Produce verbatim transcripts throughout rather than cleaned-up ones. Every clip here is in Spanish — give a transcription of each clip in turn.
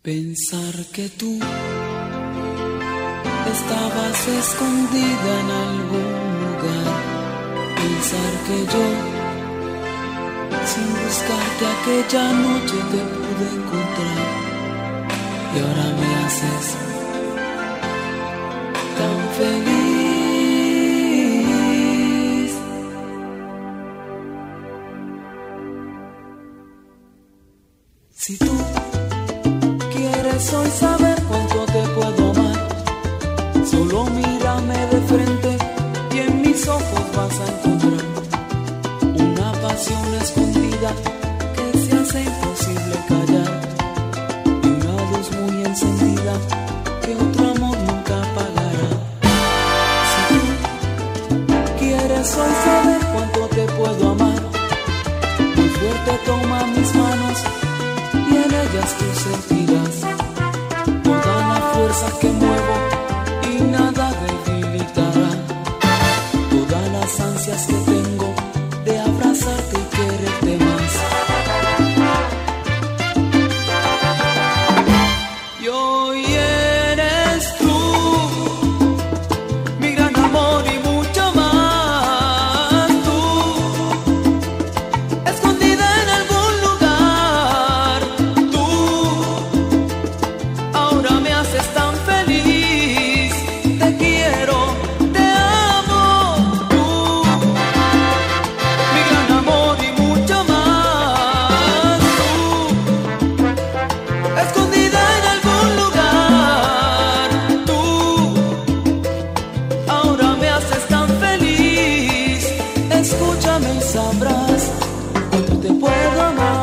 Pensar que tú estabas escondida en algún lugar. Pensar que yo, sin buscarte aquella noche, te pude encontrar. Y ahora me haces tan feliz. Si tú quieres hoy saber cuánto te puedo amar, solo mírame de frente y en mis ojos vas a encontrar una pasión escondida que se hace imposible callar, y una luz muy encendida que otro amor nunca apagará. Si tú quieres hoy saber cuánto te puedo amar, muy fuerte toma mis manos y en ellas tú sentirás toda la fuerza que muevo y nada debilitará todas las ansias que tengo de abrazarte y quererte más. Y hoy eres tú, mi gran amor y mucho más. Tú, escondida en algún lugar. Tú, ahora me haces tan feliz. Te quiero, te amo. Tú, mi gran amor y mucho más. Tú, escondida en algún lugar. Tú, ahora me haces tan feliz. Escúchame y sabrás cuánto te puedo amar.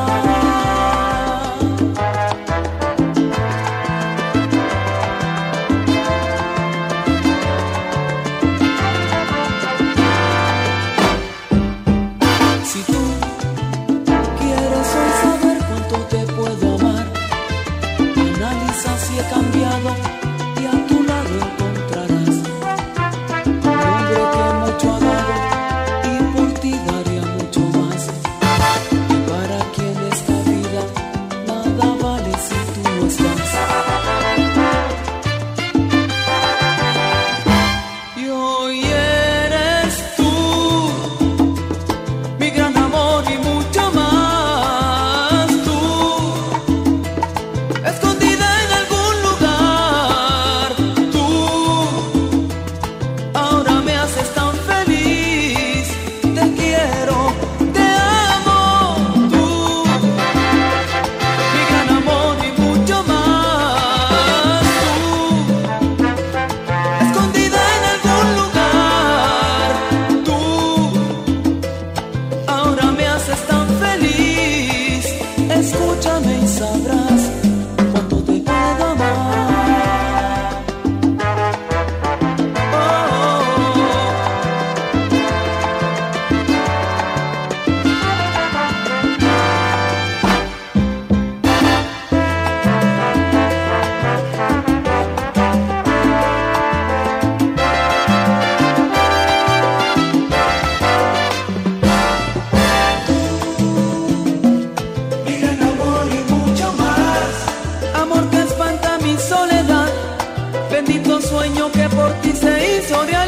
Si tú quieres hoy saber cuánto te puedo amar, analiza si he cambiado y a tu lado encontrarás un hombre que mucho ha dado y por ti daría mucho más. Y para quien esta vida nada vale si tú no estás. Y hoy eres tú, mi gran amor y mucho más. Tú, escondida en algún lugar. Tú, ahora me haces tan feliz. Te quiero, te amo. Tú, mi gran amor y mucho más. Tú, escondida en algún lugar. Tú, ahora me haces tan feliz. Escúchame y sabrás cuánto te puedo amar. Oh, mi gran amor y mucho más. Amor que espanta mi soledad, bendito sueño que por ti se hizo realidad.